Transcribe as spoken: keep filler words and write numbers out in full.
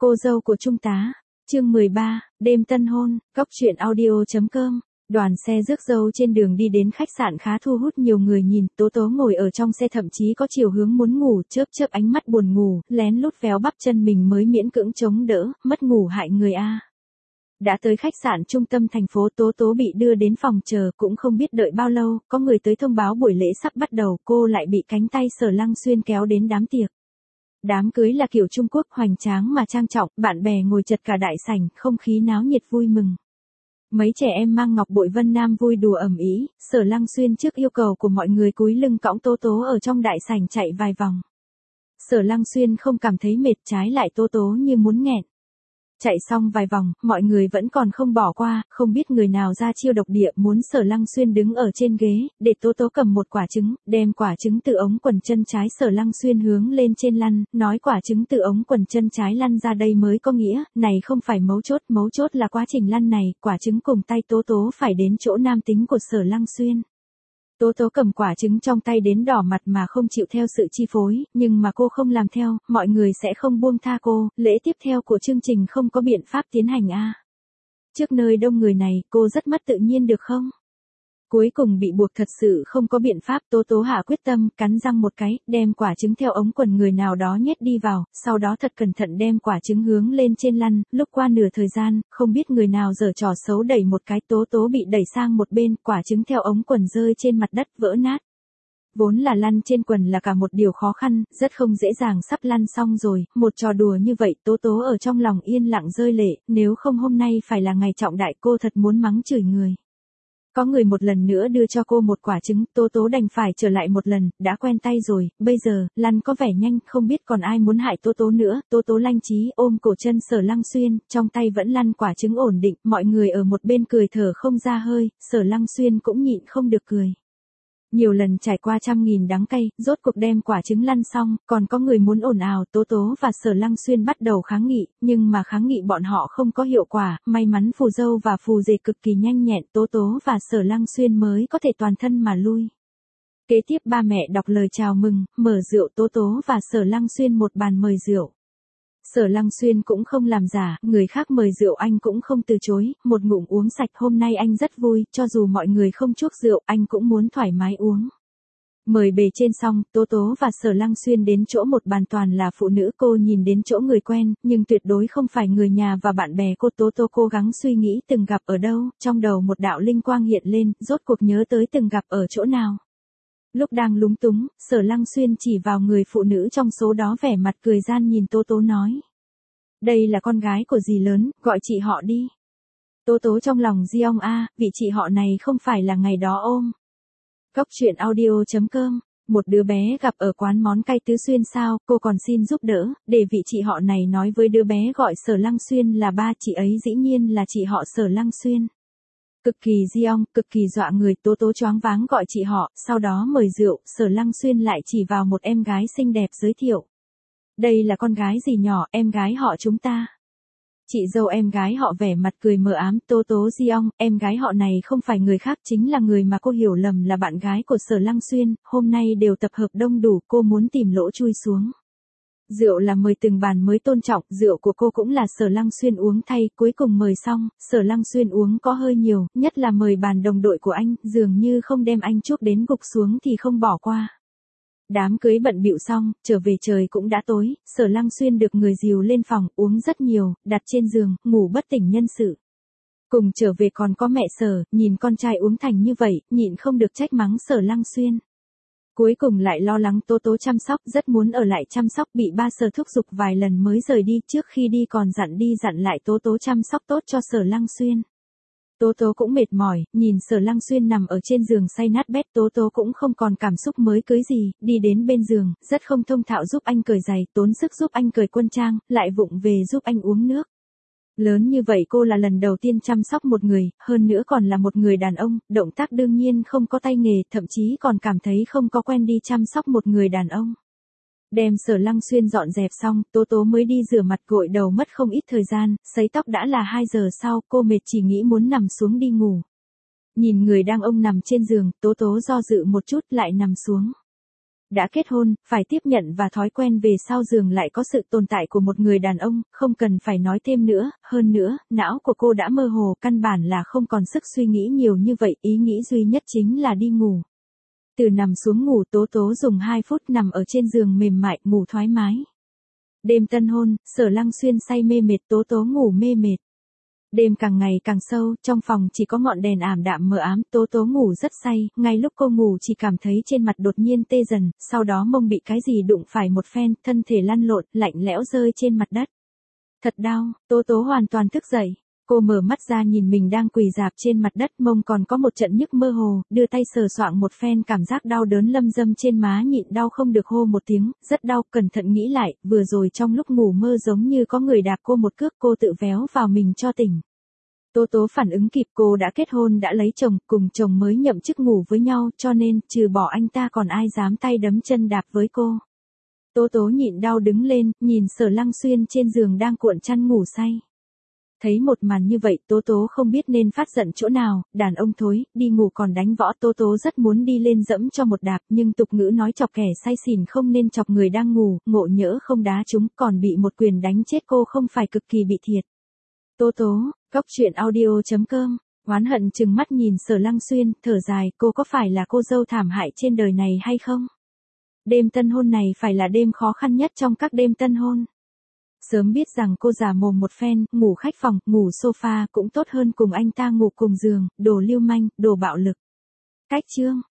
Cô dâu của Trung tá, chương mười ba, đêm tân hôn, góc truyện audio.com. Đoàn xe rước dâu trên đường đi đến khách sạn khá thu hút nhiều người nhìn, Tố Tố ngồi ở trong xe thậm chí có chiều hướng muốn ngủ, chớp chớp ánh mắt buồn ngủ, lén lút véo bắp chân mình mới miễn cưỡng chống đỡ, mất ngủ hại người a. Đã tới khách sạn trung tâm thành phố, Tố Tố bị đưa đến phòng chờ, cũng không biết đợi bao lâu, có người tới thông báo buổi lễ sắp bắt đầu, cô lại bị cánh tay Sở Lăng Xuyên kéo đến đám tiệc. Đám cưới là kiểu Trung Quốc hoành tráng mà trang trọng, bạn bè ngồi chật cả đại sảnh, không khí náo nhiệt vui mừng. Mấy trẻ em mang ngọc bội Vân Nam vui đùa ầm ĩ, Sở Lăng Xuyên trước yêu cầu của mọi người cúi lưng cõng Tố Tố ở trong đại sảnh chạy vài vòng. Sở Lăng Xuyên không cảm thấy mệt, trái lại Tố Tố như muốn nghẹn. Chạy xong vài vòng, mọi người vẫn còn không bỏ qua, không biết người nào ra chiêu độc địa muốn Sở Lăng Xuyên đứng ở trên ghế, để Tố Tố cầm một quả trứng, đem quả trứng từ ống quần chân trái Sở Lăng Xuyên hướng lên trên lăn, nói quả trứng từ ống quần chân trái lăn ra đây mới có nghĩa, này không phải mấu chốt, mấu chốt là quá trình lăn này, quả trứng cùng tay Tố Tố phải đến chỗ nam tính của Sở Lăng Xuyên. Tố Tố cầm quả trứng trong tay đến đỏ mặt mà không chịu theo sự chi phối, nhưng mà cô không làm theo, mọi người sẽ không buông tha cô, lễ tiếp theo của chương trình không có biện pháp tiến hành a. Trước nơi đông người này, cô rất mất tự nhiên được không? Cuối cùng bị buộc thật sự không có biện pháp, Tố Tố hạ quyết tâm, cắn răng một cái, đem quả trứng theo ống quần người nào đó nhét đi vào, sau đó thật cẩn thận đem quả trứng hướng lên trên lăn, lúc qua nửa thời gian, không biết người nào giở trò xấu đẩy một cái, Tố Tố bị đẩy sang một bên, quả trứng theo ống quần rơi trên mặt đất vỡ nát. Vốn là lăn trên quần là cả một điều khó khăn, rất không dễ dàng, sắp lăn xong rồi, một trò đùa như vậy, Tố Tố ở trong lòng yên lặng rơi lệ, nếu không hôm nay phải là ngày trọng đại, cô thật muốn mắng chửi người. Có người một lần nữa đưa cho cô một quả trứng, Tố Tố đành phải trở lại một lần, đã quen tay rồi, bây giờ, lăn có vẻ nhanh, không biết còn ai muốn hại Tố Tố nữa, Tố Tố lanh trí ôm cổ chân Sở Lăng Xuyên, trong tay vẫn lăn quả trứng ổn định, mọi người ở một bên cười thở không ra hơi, Sở Lăng Xuyên cũng nhịn không được cười. Nhiều lần trải qua trăm nghìn đắng cay, rốt cuộc đem quả trứng lăn xong, còn có người muốn ồn ào, Tố Tố và Sở Lăng Xuyên bắt đầu kháng nghị, nhưng mà kháng nghị bọn họ không có hiệu quả, may mắn phù dâu và phù rể cực kỳ nhanh nhẹn, Tố Tố và Sở Lăng Xuyên mới có thể toàn thân mà lui. Kế tiếp ba mẹ đọc lời chào mừng, mở rượu, Tố Tố và Sở Lăng Xuyên một bàn mời rượu. Sở Lăng Xuyên cũng không làm giả, người khác mời rượu anh cũng không từ chối, một ngụm uống sạch, hôm nay anh rất vui, cho dù mọi người không chuốc rượu, anh cũng muốn thoải mái uống. Mời bề trên xong, Tố Tố và Sở Lăng Xuyên đến chỗ một bàn toàn là phụ nữ, cô nhìn đến chỗ người quen, nhưng tuyệt đối không phải người nhà và bạn bè cô. Tố Tố cố gắng suy nghĩ từng gặp ở đâu, trong đầu một đạo linh quang hiện lên, rốt cuộc nhớ tới từng gặp ở chỗ nào. Lúc đang lúng túng, Sở Lăng Xuyên chỉ vào người phụ nữ trong số đó, vẻ mặt cười gian nhìn Tố Tố nói. Đây là con gái của dì lớn, gọi chị họ đi. Tố Tố trong lòng di ông a, vị chị họ này không phải là ngày đó ôm. Góc truyện audio.com, một đứa bé gặp ở quán món cay Tứ Xuyên sao, cô còn xin giúp đỡ, để vị chị họ này nói với đứa bé gọi Sở Lăng Xuyên là ba, chị ấy dĩ nhiên là chị họ Sở Lăng Xuyên. Cực kỳ di ông, cực kỳ dọa người, Tố Tố choáng váng gọi chị họ, sau đó mời rượu, Sở Lăng Xuyên lại chỉ vào một em gái xinh đẹp giới thiệu. Đây là con gái dì nhỏ, em gái họ chúng ta. Chị dâu em gái họ vẻ mặt cười mờ ám, Tố Tố di ông, em gái họ này không phải người khác, chính là người mà cô hiểu lầm là bạn gái của Sở Lăng Xuyên, hôm nay đều tập hợp đông đủ, cô muốn tìm lỗ chui xuống. Rượu là mời từng bàn mới tôn trọng, rượu của cô cũng là Sở Lăng Xuyên uống thay, cuối cùng mời xong, Sở Lăng Xuyên uống có hơi nhiều, nhất là mời bàn đồng đội của anh, dường như không đem anh chuốc đến gục xuống thì không bỏ qua. Đám cưới bận bịu xong, trở về trời cũng đã tối, Sở Lăng Xuyên được người dìu lên phòng, uống rất nhiều, đặt trên giường, ngủ bất tỉnh nhân sự. Cùng trở về còn có mẹ Sở, nhìn con trai uống thành như vậy, nhịn không được trách mắng Sở Lăng Xuyên. Cuối cùng lại lo lắng Tố Tố chăm sóc, rất muốn ở lại chăm sóc, bị ba Sở thúc giục vài lần mới rời đi, trước khi đi còn dặn đi dặn lại Tố Tố chăm sóc tốt cho Sở Lăng Xuyên. Tố Tố cũng mệt mỏi, nhìn Sở Lăng Xuyên nằm ở trên giường say nát bét, Tố Tố cũng không còn cảm xúc mới cưới gì, đi đến bên giường, rất không thông thạo giúp anh cởi giày, tốn sức giúp anh cởi quân trang, lại vụng về giúp anh uống nước. Lớn như vậy cô là lần đầu tiên chăm sóc một người, hơn nữa còn là một người đàn ông, động tác đương nhiên không có tay nghề, thậm chí còn cảm thấy không có quen đi chăm sóc một người đàn ông. Đem Sở Lăng Xuyên dọn dẹp xong, Tố Tố mới đi rửa mặt gội đầu, mất không ít thời gian, sấy tóc đã là hai giờ sau, cô mệt chỉ nghĩ muốn nằm xuống đi ngủ. Nhìn người đang ông nằm trên giường, Tố Tố do dự một chút lại nằm xuống. Đã kết hôn, phải tiếp nhận và thói quen về sau giường lại có sự tồn tại của một người đàn ông, không cần phải nói thêm nữa, hơn nữa, não của cô đã mơ hồ, căn bản là không còn sức suy nghĩ nhiều như vậy, ý nghĩ duy nhất chính là đi ngủ. Từ nằm xuống ngủ Tố Tố dùng hai phút nằm ở trên giường mềm mại, ngủ thoải mái. Đêm tân hôn, Sở Lăng Xuyên say mê mệt, Tố Tố ngủ mê mệt. Đêm càng ngày càng sâu, trong phòng chỉ có ngọn đèn ảm đạm mờ ám, Tố Tố ngủ rất say, ngay lúc cô ngủ chỉ cảm thấy trên mặt đột nhiên tê dần, sau đó mông bị cái gì đụng phải một phen, thân thể lăn lộn, lạnh lẽo rơi trên mặt đất. Thật đau, Tố Tố hoàn toàn thức dậy. Cô mở mắt ra nhìn mình đang quỳ rạp trên mặt đất, mông còn có một trận nhức mơ hồ, đưa tay sờ soạng một phen, cảm giác đau đớn lâm dâm trên má, nhịn đau không được hô một tiếng, rất đau, cẩn thận nghĩ lại, vừa rồi trong lúc ngủ mơ giống như có người đạp cô một cước, cô tự véo vào mình cho tỉnh. Tố Tố phản ứng kịp, cô đã kết hôn đã lấy chồng, cùng chồng mới nhậm chức ngủ với nhau, cho nên, trừ bỏ anh ta còn ai dám tay đấm chân đạp với cô. Tố Tố nhịn đau đứng lên, nhìn Sở Lăng Xuyên trên giường đang cuộn chăn ngủ say. Thấy một màn như vậy, Tố Tố không biết nên phát giận chỗ nào, đàn ông thối, đi ngủ còn đánh võ. Tố Tố rất muốn đi lên dẫm cho một đạp, nhưng tục ngữ nói chọc kẻ say xỉn không nên chọc người đang ngủ, ngộ nhỡ không đá chúng, còn bị một quyền đánh chết cô không phải cực kỳ bị thiệt. Tố Tố, Cốc Truyện Audio chấm com, oán hận trừng mắt nhìn Sở Lăng Xuyên, thở dài, cô có phải là cô dâu thảm hại trên đời này hay không? Đêm tân hôn này phải là đêm khó khăn nhất trong các đêm tân hôn. Sớm biết rằng cô già mồm một phen, ngủ khách phòng, ngủ sofa cũng tốt hơn cùng anh ta ngủ cùng giường, đồ lưu manh, đồ bạo lực. Cách chương